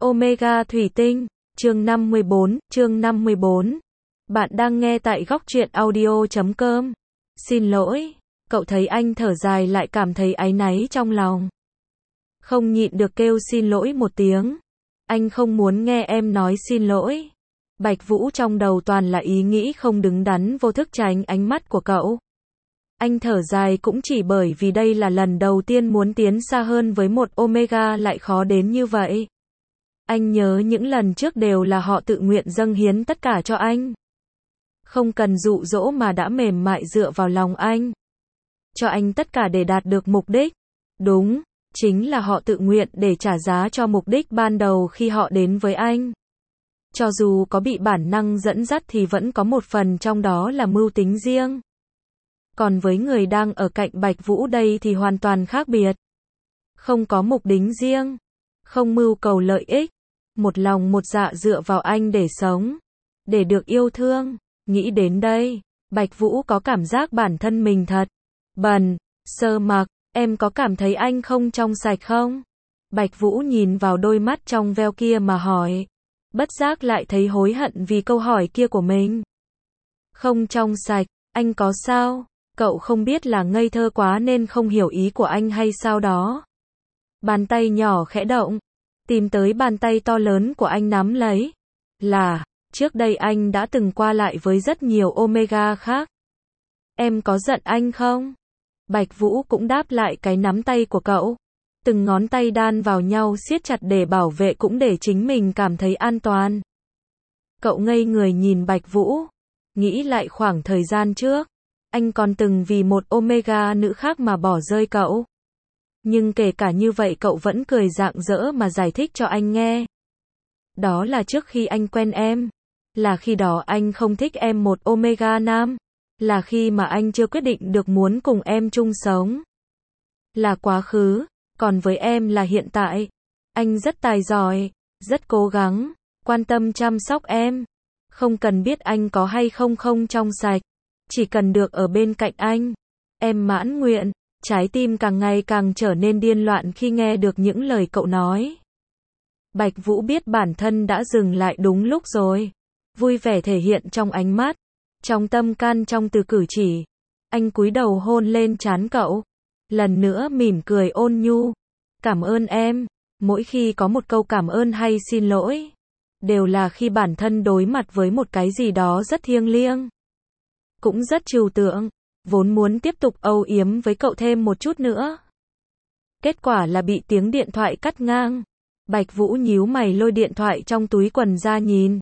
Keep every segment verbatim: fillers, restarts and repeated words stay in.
Omega Thủy Tinh, chương năm mươi bốn, chương năm mươi bốn. Bạn đang nghe tại góc truyện audio chấm com. Xin lỗi, cậu thấy anh thở dài lại cảm thấy áy náy trong lòng. Không nhịn được kêu xin lỗi một tiếng. Anh không muốn nghe em nói xin lỗi. Bạch Vũ trong đầu toàn là ý nghĩ không đứng đắn vô thức tránh ánh mắt của cậu. Anh thở dài cũng chỉ bởi vì đây là lần đầu tiên muốn tiến xa hơn với một Omega lại khó đến như vậy. Anh nhớ những lần trước đều là họ tự nguyện dâng hiến tất cả cho anh. Không cần dụ dỗ mà đã mềm mại dựa vào lòng anh. Cho anh tất cả để đạt được mục đích. Đúng, chính là họ tự nguyện để trả giá cho mục đích ban đầu khi họ đến với anh. Cho dù có bị bản năng dẫn dắt thì vẫn có một phần trong đó là mưu tính riêng. Còn với người đang ở cạnh Bạch Vũ đây thì hoàn toàn khác biệt. Không có mục đích riêng, không mưu cầu lợi ích, một lòng một dạ dựa vào anh để sống, để được yêu thương. Nghĩ đến đây, Bạch Vũ có cảm giác bản thân mình thật bần. Sơ Mặc, em có cảm thấy anh không trong sạch không? Bạch Vũ nhìn vào đôi mắt trong veo kia mà hỏi. Bất giác lại thấy hối hận vì câu hỏi kia của mình. Không trong sạch, anh có sao? Cậu không biết là ngây thơ quá nên không hiểu ý của anh hay sao đó. Bàn tay nhỏ khẽ động, tìm tới bàn tay to lớn của anh nắm lấy. Là, trước đây anh đã từng qua lại với rất nhiều Omega khác. Em có giận anh không? Bạch Vũ cũng đáp lại cái nắm tay của cậu. Từng ngón tay đan vào nhau siết chặt để bảo vệ cũng để chính mình cảm thấy an toàn. Cậu ngây người nhìn Bạch Vũ. Nghĩ lại khoảng thời gian trước. Anh còn từng vì một Omega nữ khác mà bỏ rơi cậu. Nhưng kể cả như vậy cậu vẫn cười rạng rỡ mà giải thích cho anh nghe. Đó là trước khi anh quen em. Là khi đó anh không thích em một Omega nam. Là khi mà anh chưa quyết định được muốn cùng em chung sống. Là quá khứ. Còn với em là hiện tại. Anh rất tài giỏi, rất cố gắng, quan tâm chăm sóc em. Không cần biết anh có hay không không trong sạch. Chỉ cần được ở bên cạnh anh. Em mãn nguyện. Trái tim càng ngày càng trở nên điên loạn khi nghe được những lời cậu nói. Bạch Vũ biết bản thân đã dừng lại đúng lúc rồi. Vui vẻ thể hiện trong ánh mắt, trong tâm can, trong từ cử chỉ. Anh cúi đầu hôn lên trán cậu. Lần nữa mỉm cười ôn nhu. Cảm ơn em. Mỗi khi có một câu cảm ơn hay xin lỗi, đều là khi bản thân đối mặt với một cái gì đó rất thiêng liêng. Cũng rất trừu tượng. Vốn muốn tiếp tục âu yếm với cậu thêm một chút nữa. Kết quả là bị tiếng điện thoại cắt ngang. Bạch Vũ nhíu mày lôi điện thoại trong túi quần ra nhìn.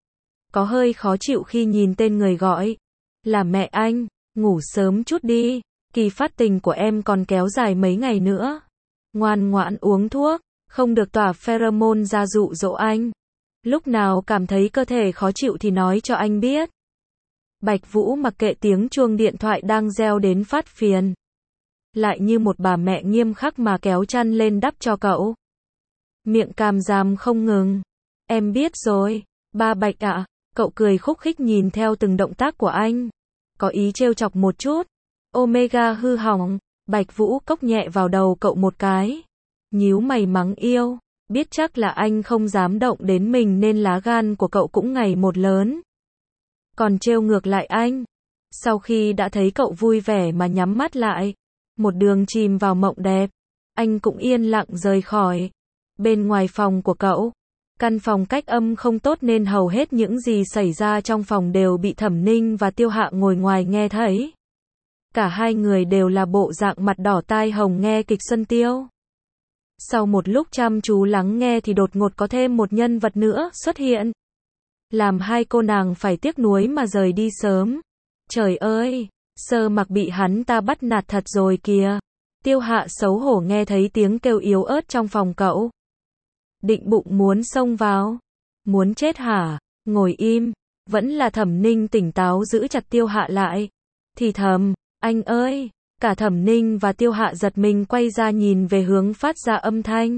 Có hơi khó chịu khi nhìn tên người gọi. Là mẹ anh. Ngủ sớm chút đi. Kỳ phát tình của em còn kéo dài mấy ngày nữa. Ngoan ngoãn uống thuốc. Không được tỏa pheromone ra dụ dỗ anh. Lúc nào cảm thấy cơ thể khó chịu thì nói cho anh biết. Bạch Vũ mặc kệ tiếng chuông điện thoại đang reo đến phát phiền. Lại như một bà mẹ nghiêm khắc mà kéo chăn lên đắp cho cậu. Miệng càm ràm không ngừng. Em biết rồi, ba Bạch ạ. Cậu cười khúc khích nhìn theo từng động tác của anh. Có ý trêu chọc một chút. Omega hư hỏng. Bạch Vũ cốc nhẹ vào đầu cậu một cái. Nhíu mày mắng yêu. Biết chắc là anh không dám động đến mình nên lá gan của cậu cũng ngày một lớn. Còn trêu ngược lại anh. Sau khi đã thấy cậu vui vẻ mà nhắm mắt lại, một đường chìm vào mộng đẹp, anh cũng yên lặng rời khỏi. Bên ngoài phòng của cậu, căn phòng cách âm không tốt nên hầu hết những gì xảy ra trong phòng đều bị Thẩm Ninh và Tiêu Hạ ngồi ngoài nghe thấy. Cả hai người đều là bộ dạng mặt đỏ tai hồng nghe kịch Xuân Tiêu. Sau một lúc chăm chú lắng nghe thì đột ngột có thêm một nhân vật nữa xuất hiện. Làm hai cô nàng phải tiếc nuối mà rời đi sớm. Trời ơi, Sơ Mặc bị hắn ta bắt nạt thật rồi kìa. Tiêu Hạ xấu hổ nghe thấy tiếng kêu yếu ớt trong phòng cậu. Định bụng muốn xông vào. Muốn chết hả? Ngồi im. Vẫn là Thẩm Ninh tỉnh táo giữ chặt Tiêu Hạ lại. Thì thầm, anh ơi. Cả Thẩm Ninh và Tiêu Hạ giật mình quay ra nhìn về hướng phát ra âm thanh.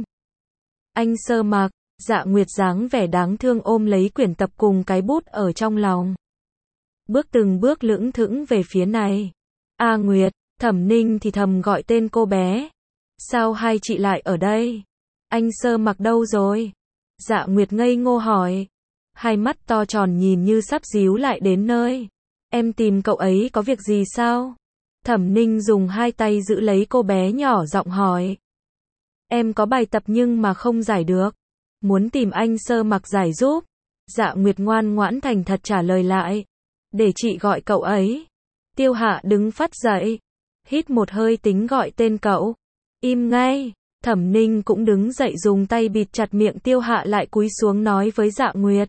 Anh Sơ Mặc. Dạ Nguyệt dáng vẻ đáng thương ôm lấy quyển tập cùng cái bút ở trong lòng. Bước từng bước lững thững về phía này. A Nguyệt, Thẩm Ninh thì thầm gọi tên cô bé. Sao hai chị lại ở đây? Anh Sơ Mặc đâu rồi? Dạ Nguyệt ngây ngô hỏi. Hai mắt to tròn nhìn như sắp díu lại đến nơi. Em tìm cậu ấy có việc gì sao? Thẩm Ninh dùng hai tay giữ lấy cô bé nhỏ giọng hỏi. Em có bài tập nhưng mà không giải được. Muốn tìm anh Sơ Mặc giải giúp. Dạ Nguyệt ngoan ngoãn thành thật trả lời lại. Để chị gọi cậu ấy. Tiêu Hạ đứng phắt dậy. Hít một hơi tính gọi tên cậu. Im ngay. Thẩm Ninh cũng đứng dậy dùng tay bịt chặt miệng Tiêu Hạ lại cúi xuống nói với Dạ Nguyệt.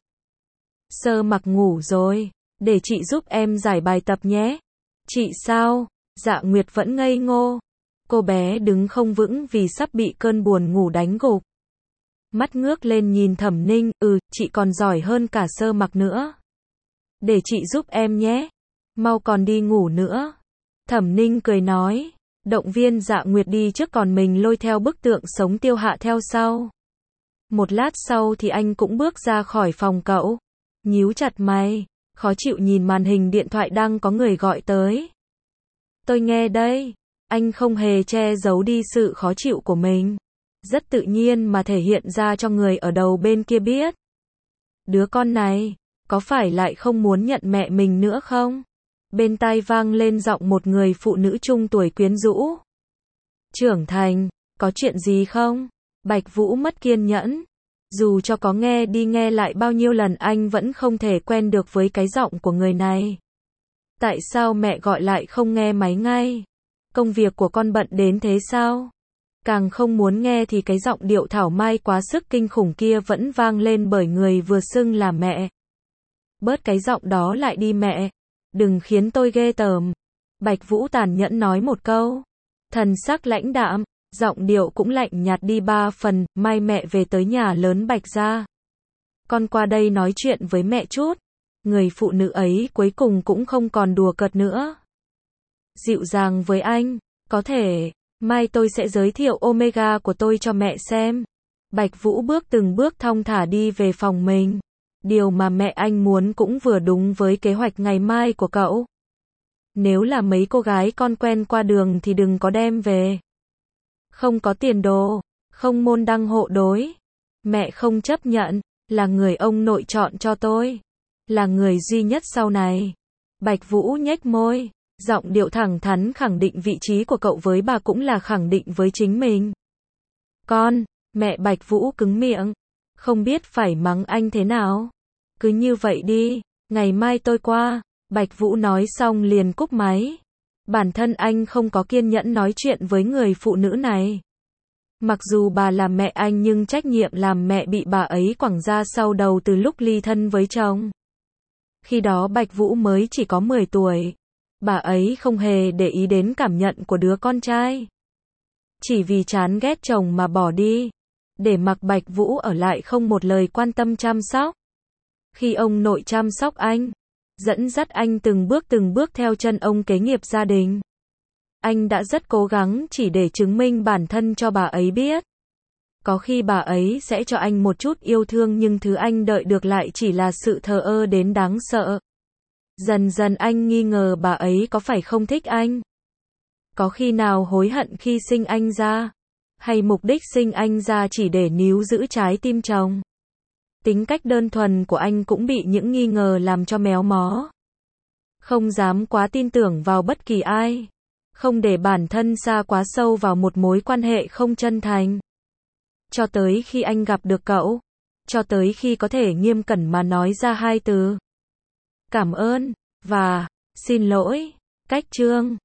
Sơ Mặc ngủ rồi. Để chị giúp em giải bài tập nhé. Chị sao? Dạ Nguyệt vẫn ngây ngô. Cô bé đứng không vững vì sắp bị cơn buồn ngủ đánh gục. Mắt ngước lên nhìn Thẩm Ninh, ừ, chị còn giỏi hơn cả Sơ Mặc nữa. Để chị giúp em nhé. Mau còn đi ngủ nữa. Thẩm Ninh cười nói. Động viên Dạ Nguyệt đi trước còn mình lôi theo bức tượng sống Tiêu Hạ theo sau. Một lát sau thì anh cũng bước ra khỏi phòng cậu. Nhíu chặt mày, khó chịu nhìn màn hình điện thoại đang có người gọi tới. Tôi nghe đây. Anh không hề che giấu đi sự khó chịu của mình. Rất tự nhiên mà thể hiện ra cho người ở đầu bên kia biết. Đứa con này, có phải lại không muốn nhận mẹ mình nữa không? Bên tai vang lên giọng một người phụ nữ trung tuổi quyến rũ. Trưởng thành, có chuyện gì không? Bạch Vũ mất kiên nhẫn. Dù cho có nghe đi nghe lại bao nhiêu lần anh vẫn không thể quen được với cái giọng của người này. Tại sao mẹ gọi lại không nghe máy ngay? Công việc của con bận đến thế sao? Càng không muốn nghe thì cái giọng điệu thảo mai quá sức kinh khủng kia vẫn vang lên bởi người vừa xưng là mẹ. Bớt cái giọng đó lại đi mẹ. Đừng khiến tôi ghê tởm. Bạch Vũ tàn nhẫn nói một câu. Thần sắc lãnh đạm, giọng điệu cũng lạnh nhạt đi ba phần, mai mẹ về tới nhà lớn Bạch gia. Con qua đây nói chuyện với mẹ chút. Người phụ nữ ấy cuối cùng cũng không còn đùa cợt nữa. Dịu dàng với anh, có thể, mai tôi sẽ giới thiệu Omega của tôi cho mẹ xem. Bạch Vũ bước từng bước thong thả đi về phòng mình. Điều mà mẹ anh muốn cũng vừa đúng với kế hoạch ngày mai của cậu. Nếu là mấy cô gái con quen qua đường thì đừng có đem về. Không có tiền đồ, không môn đăng hộ đối. Mẹ không chấp nhận, là người ông nội chọn cho tôi. Là người duy nhất sau này. Bạch Vũ nhếch môi, giọng điệu thẳng thắn khẳng định vị trí của cậu với bà cũng là khẳng định với chính mình. Con, mẹ Bạch Vũ cứng miệng, không biết phải mắng anh thế nào. Cứ như vậy đi, ngày mai tôi qua. Bạch Vũ nói xong liền cúp máy. Bản thân anh không có kiên nhẫn nói chuyện với người phụ nữ này. Mặc dù bà là mẹ anh nhưng trách nhiệm làm mẹ bị bà ấy quẳng ra sau đầu từ lúc ly thân với chồng. Khi đó Bạch Vũ mới chỉ có mười tuổi. Bà ấy không hề để ý đến cảm nhận của đứa con trai. Chỉ vì chán ghét chồng mà bỏ đi. Để mặc Bạch Vũ ở lại không một lời quan tâm chăm sóc. Khi ông nội chăm sóc anh, dẫn dắt anh từng bước từng bước theo chân ông kế nghiệp gia đình. Anh đã rất cố gắng chỉ để chứng minh bản thân cho bà ấy biết. Có khi bà ấy sẽ cho anh một chút yêu thương nhưng thứ anh đợi được lại chỉ là sự thờ ơ đến đáng sợ. Dần dần anh nghi ngờ bà ấy có phải không thích anh. Có khi nào hối hận khi sinh anh ra. Hay mục đích sinh anh ra chỉ để níu giữ trái tim chồng. Tính cách đơn thuần của anh cũng bị những nghi ngờ làm cho méo mó. Không dám quá tin tưởng vào bất kỳ ai. Không để bản thân sa quá sâu vào một mối quan hệ không chân thành. Cho tới khi anh gặp được cậu. Cho tới khi có thể nghiêm cẩn mà nói ra hai từ. Cảm ơn, và, xin lỗi. Cách chương